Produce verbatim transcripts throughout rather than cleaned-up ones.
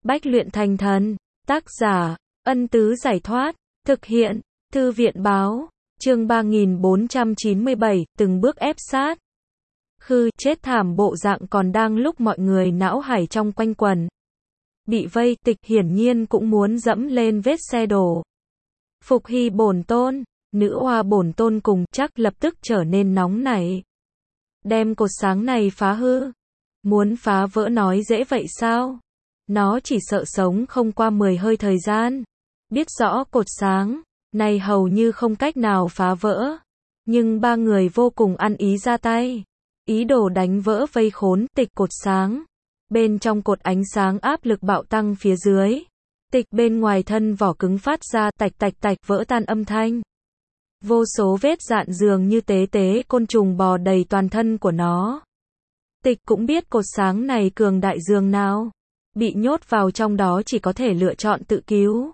Bách luyện thành thần. Tác giả, Ân Tứ Giải Thoát. Thực hiện, Thư viện Báo. Chương ba nghìn bốn trăm chín mươi bảy, từng bước ép sát. Khư, chết thảm bộ dạng còn đang lúc mọi người não hải trong quanh quẩn. Bị vây, Tịch hiển nhiên cũng muốn dẫm lên vết xe đổ. Phục Hy bổn tôn, nữ oa bổn tôn cùng chắc lập tức trở nên nóng nảy. Đem cột sáng này phá hư. Muốn phá vỡ nói dễ vậy sao? Nó chỉ sợ sống không qua mười hơi thời gian. Biết rõ cột sáng này hầu như không cách nào phá vỡ. Nhưng ba người vô cùng ăn ý ra tay. Ý đồ đánh vỡ vây khốn Tịch cột sáng. Bên trong cột ánh sáng áp lực bạo tăng phía dưới. Tịch bên ngoài thân vỏ cứng phát ra tạch tạch tạch vỡ tan âm thanh. Vô số vết dạn dường như tế tế côn trùng bò đầy toàn thân của nó. Tịch cũng biết cột sáng này cường đại dường nào. Bị nhốt vào trong đó chỉ có thể lựa chọn tự cứu.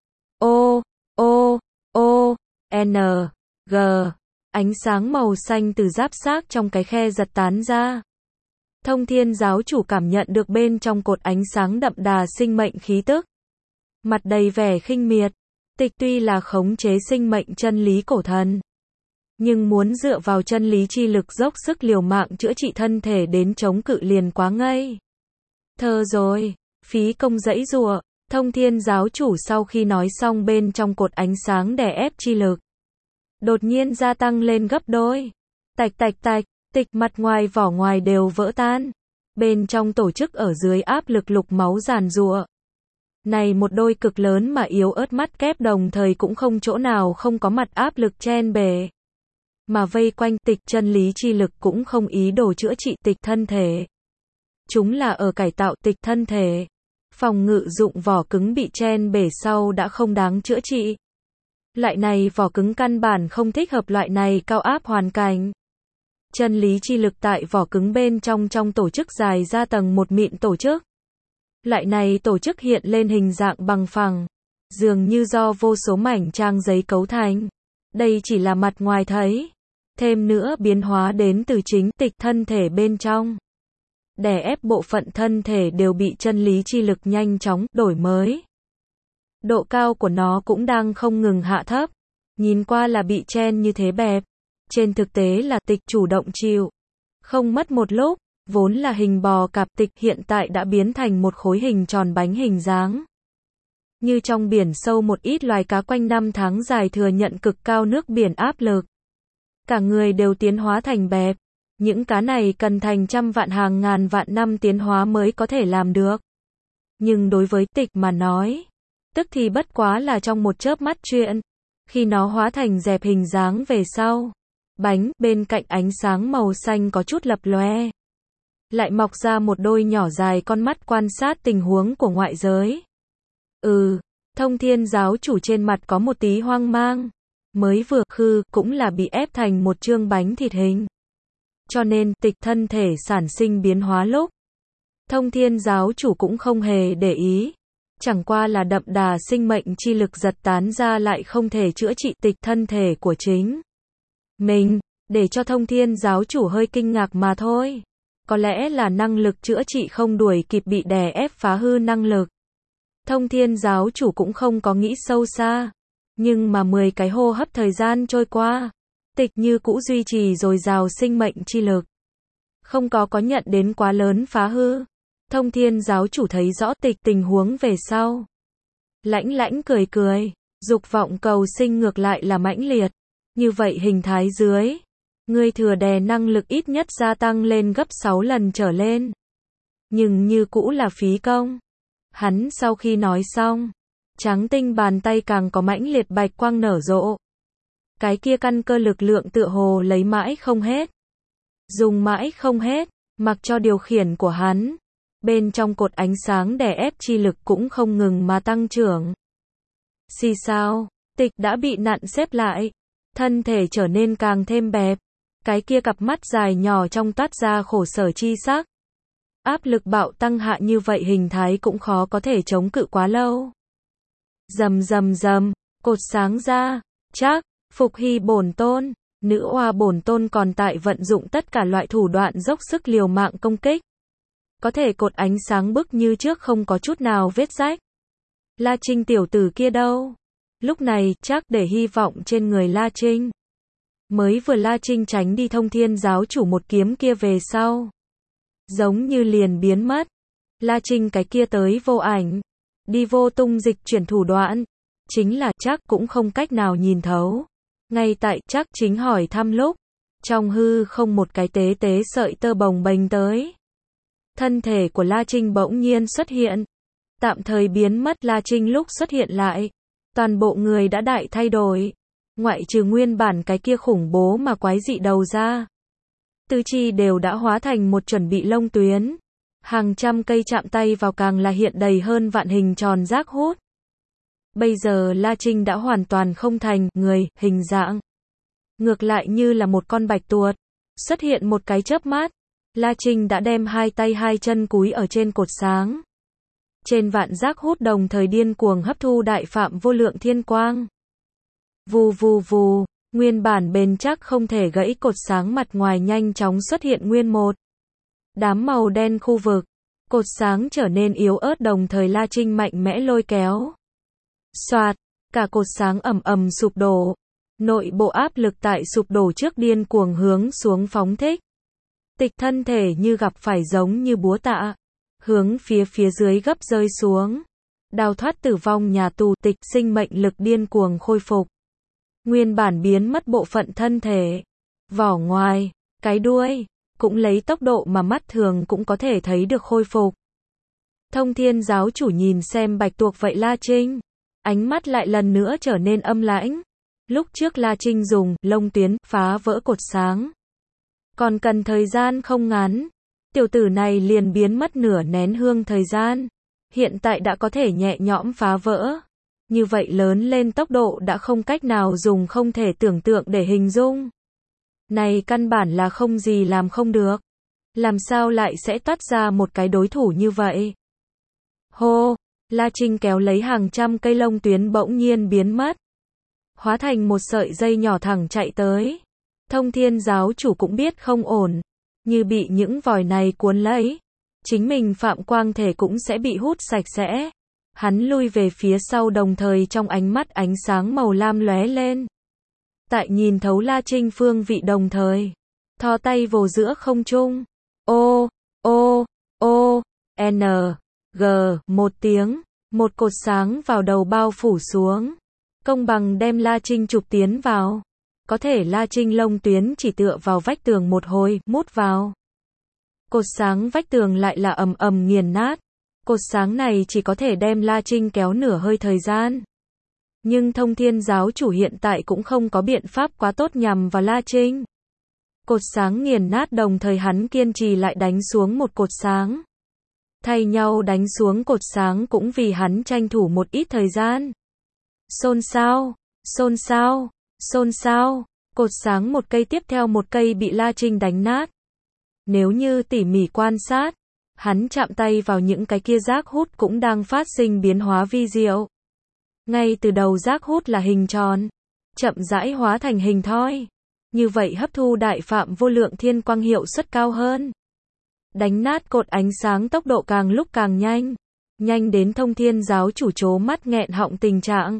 Ô, ô, ô, N, G. Ánh sáng màu xanh từ giáp xác trong cái khe giật tán ra. Thông Thiên giáo chủ cảm nhận được bên trong cột ánh sáng đậm đà sinh mệnh khí tức. Mặt đầy vẻ khinh miệt. Tịch tuy là khống chế sinh mệnh chân lý cổ thần. Nhưng muốn dựa vào chân lý chi lực dốc sức liều mạng chữa trị thân thể đến chống cự liền quá ngây. Thơ rồi, phí công dãy giụa. Thông Thiên giáo chủ sau khi nói xong bên trong cột ánh sáng đè ép chi lực. Đột nhiên gia tăng lên gấp đôi. Tạch tạch tạch, Tịch mặt ngoài vỏ ngoài đều vỡ tan. Bên trong tổ chức ở dưới áp lực lục máu giàn giụa. Này một đôi cực lớn mà yếu ớt mắt kép đồng thời cũng không chỗ nào không có mặt áp lực chen bề. Mà vây quanh Tịch chân lý chi lực cũng không ý đồ chữa trị Tịch thân thể. Chúng là ở cải tạo Tịch thân thể. Phòng ngự dụng vỏ cứng bị chen bể sau đã không đáng chữa trị. Loại này vỏ cứng căn bản không thích hợp loại này cao áp hoàn cảnh. Chân lý chi lực tại vỏ cứng bên trong trong tổ chức dài ra tầng một mịn tổ chức. Loại này tổ chức hiện lên hình dạng bằng phẳng, dường như do vô số mảnh trang giấy cấu thành. Đây chỉ là mặt ngoài thấy. Thêm nữa biến hóa đến từ chính Tịch thân thể bên trong. Đè ép bộ phận thân thể đều bị chân lý chi lực nhanh chóng đổi mới. Độ cao của nó cũng đang không ngừng hạ thấp. Nhìn qua là bị chen như thế bẹp. Trên thực tế là Tịch chủ động chịu. Không mất một lúc, vốn là hình bò cạp Tịch hiện tại đã biến thành một khối hình tròn bánh hình dáng. Như trong biển sâu một ít loài cá quanh năm tháng dài thừa nhận cực cao nước biển áp lực. Cả người đều tiến hóa thành bẹp. Những cá này cần thành trăm vạn hàng ngàn vạn năm tiến hóa mới có thể làm được. Nhưng đối với Tịch mà nói, tức thì bất quá là trong một chớp mắt chuyện. Khi nó hóa thành dẹp hình dáng về sau, bánh bên cạnh ánh sáng màu xanh có chút lập lòe. Lại mọc ra một đôi nhỏ dài con mắt quan sát tình huống của ngoại giới. Ừ, Thông Thiên giáo chủ trên mặt có một tí hoang mang. Mới vừa khư cũng là bị ép thành một chương bánh thịt hình. Cho nên Tịch thân thể sản sinh biến hóa lúc. Thông Thiên giáo chủ cũng không hề để ý. Chẳng qua là đậm đà sinh mệnh chi lực giật tán ra lại không thể chữa trị Tịch thân thể của chính mình, để cho Thông Thiên giáo chủ hơi kinh ngạc mà thôi. Có lẽ là năng lực chữa trị không đuổi kịp bị đè ép phá hư năng lực. Thông Thiên giáo chủ cũng không có nghĩ sâu xa. Nhưng mà mười cái hô hấp thời gian trôi qua, Tịch như cũ duy trì dồi dào sinh mệnh chi lực. Không có có nhận đến quá lớn phá hư. Thông Thiên giáo chủ thấy rõ Tịch tình huống về sau. Lãnh lãnh cười cười, dục vọng cầu sinh ngược lại là mãnh liệt. Như vậy hình thái dưới, ngươi thừa đè năng lực ít nhất gia tăng lên gấp sáu lần trở lên. Nhưng như cũ là phí công. Hắn sau khi nói xong, trắng tinh bàn tay càng có mãnh liệt bạch quang nở rộ. Cái kia căn cơ lực lượng tựa hồ lấy mãi không hết. Dùng mãi không hết, mặc cho điều khiển của hắn. Bên trong cột ánh sáng đè ép chi lực cũng không ngừng mà tăng trưởng. Xì sao, Tịch đã bị nặn xếp lại. Thân thể trở nên càng thêm bẹp. Cái kia cặp mắt dài nhỏ trong toát ra khổ sở chi sắc. Áp lực bạo tăng hạ như vậy hình thái cũng khó có thể chống cự quá lâu. Rầm rầm rầm, cột sáng ra, chắc, Phục Hy bổn tôn, nữ oa bổn tôn còn tại vận dụng tất cả loại thủ đoạn dốc sức liều mạng công kích. Có thể cột ánh sáng bức như trước không có chút nào vết rách. La Trinh tiểu tử kia đâu? Lúc này, chắc để hy vọng trên người La Trinh. Mới vừa La Trinh tránh đi Thông Thiên giáo chủ một kiếm kia về sau. Giống như liền biến mất. La Trinh cái kia tới vô ảnh. Đi vô tung dịch chuyển thủ đoạn. Chính là chắc cũng không cách nào nhìn thấu. Ngay tại chắc chính hỏi thăm lúc. Trong hư không một cái tế tế sợi tơ bồng bềnh tới. Thân thể của La Trinh bỗng nhiên xuất hiện. Tạm thời biến mất. La Trinh lúc xuất hiện lại. Toàn bộ người đã đại thay đổi. Ngoại trừ nguyên bản cái kia khủng bố mà quái dị đầu ra. Tư chi đều đã hóa thành một chuẩn bị lông tuyến. Hàng trăm cây chạm tay vào càng là hiện đầy hơn vạn hình tròn rác hút. Bây giờ La Trinh đã hoàn toàn không thành người, hình dạng. Ngược lại như là một con bạch tuộc. Xuất hiện một cái chớp mắt. La Trinh đã đem hai tay hai chân cúi ở trên cột sáng. Trên vạn rác hút đồng thời điên cuồng hấp thu đại phạm vô lượng thiên quang. Vù vù vù, nguyên bản bền chắc không thể gãy cột sáng mặt ngoài nhanh chóng xuất hiện nguyên một đám màu đen khu vực. Cột sáng trở nên yếu ớt đồng thời La Trinh mạnh mẽ lôi kéo. Xoạt, cả cột sáng ầm ầm sụp đổ. Nội bộ áp lực tại sụp đổ trước điên cuồng hướng xuống phóng thích. Tịch thân thể như gặp phải giống như búa tạ. Hướng phía phía dưới gấp rơi xuống. Đào thoát tử vong nhà tù. Tịch sinh mệnh lực điên cuồng khôi phục. Nguyên bản biến mất bộ phận thân thể. Vỏ ngoài, cái đuôi, cũng lấy tốc độ mà mắt thường cũng có thể thấy được khôi phục. Thông Thiên giáo chủ nhìn xem bạch tuộc vậy La Trinh. Ánh mắt lại lần nữa trở nên âm lãnh. Lúc trước La Trinh dùng lông tuyến phá vỡ cột sáng. Còn cần thời gian không ngắn. Tiểu tử này liền biến mất nửa nén hương thời gian. Hiện tại đã có thể nhẹ nhõm phá vỡ. Như vậy lớn lên tốc độ đã không cách nào dùng không thể tưởng tượng để hình dung. Này căn bản là không gì làm không được. Làm sao lại sẽ toát ra một cái đối thủ như vậy? Hô, La Trinh kéo lấy hàng trăm cây lông tuyến bỗng nhiên biến mất. Hóa thành một sợi dây nhỏ thẳng chạy tới. Thông Thiên giáo chủ cũng biết không ổn. Như bị những vòi này cuốn lấy. Chính mình phạm quang thể cũng sẽ bị hút sạch sẽ. Hắn lui về phía sau đồng thời trong ánh mắt ánh sáng màu lam lóe lên. Tại nhìn thấu La Trinh phương vị đồng thời. Thò tay vồ giữa không trung. Ô, ô, ô, N, G, một tiếng. Một cột sáng vào đầu bao phủ xuống. Công bằng đem La Trinh chụp tiến vào. Có thể La Trinh lông tuyến chỉ tựa vào vách tường một hồi, mút vào. Cột sáng vách tường lại là ầm ầm nghiền nát. Cột sáng này chỉ có thể đem La Trinh kéo nửa hơi thời gian. Nhưng Thông Thiên giáo chủ hiện tại cũng không có biện pháp quá tốt nhằm vào La Trinh. Cột sáng nghiền nát đồng thời hắn kiên trì lại đánh xuống một cột sáng. Thay nhau đánh xuống cột sáng cũng vì hắn tranh thủ một ít thời gian. Xôn xao, xôn xao, xôn xao, cột sáng một cây tiếp theo một cây bị La Trinh đánh nát. Nếu như tỉ mỉ quan sát, hắn chạm tay vào những cái kia rác hút cũng đang phát sinh biến hóa vi diệu. Ngay từ đầu rác hút là hình tròn, chậm rãi hóa thành hình thoi. Như vậy hấp thu đại phạm vô lượng thiên quang hiệu suất cao hơn. Đánh nát cột ánh sáng tốc độ càng lúc càng nhanh. Nhanh đến Thông Thiên giáo chủ trố mắt nghẹn họng tình trạng.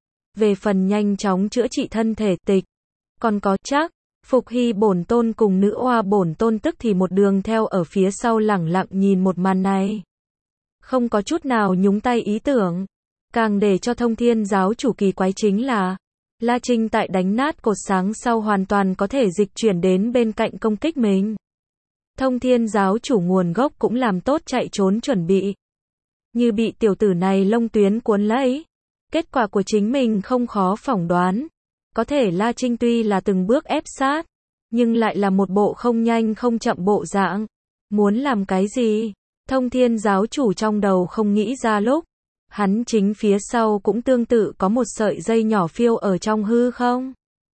Về phần nhanh chóng chữa trị thân thể tịch. Còn có chắc, Phục Hy bổn tôn cùng nữ oa bổn tôn tức thì một đường theo ở phía sau lẳng lặng nhìn một màn này. Không có chút nào nhúng tay ý tưởng. Càng để cho Thông Thiên giáo chủ kỳ quái chính là, La Trinh tại đánh nát cột sáng sau hoàn toàn có thể dịch chuyển đến bên cạnh công kích mình. Thông Thiên giáo chủ nguồn gốc cũng làm tốt chạy trốn chuẩn bị. Như bị tiểu tử này lông tuyến cuốn lấy. Kết quả của chính mình không khó phỏng đoán. Có thể La Trinh tuy là từng bước ép sát, nhưng lại là một bộ không nhanh không chậm bộ dạng. Muốn làm cái gì? Thông Thiên giáo chủ trong đầu không nghĩ ra lúc. Hắn chính phía sau cũng tương tự có một sợi dây nhỏ phiêu ở trong hư không.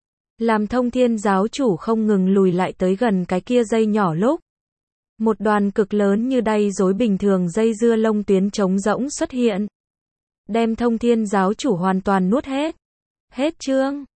Làm Thông Thiên giáo chủ không ngừng lùi lại tới gần cái kia dây nhỏ lúc. Một đoàn cực lớn như đay rối bình thường dây dưa lông tuyến trống rỗng xuất hiện. Đem Thông Thiên giáo chủ hoàn toàn nuốt hết. Hết chương.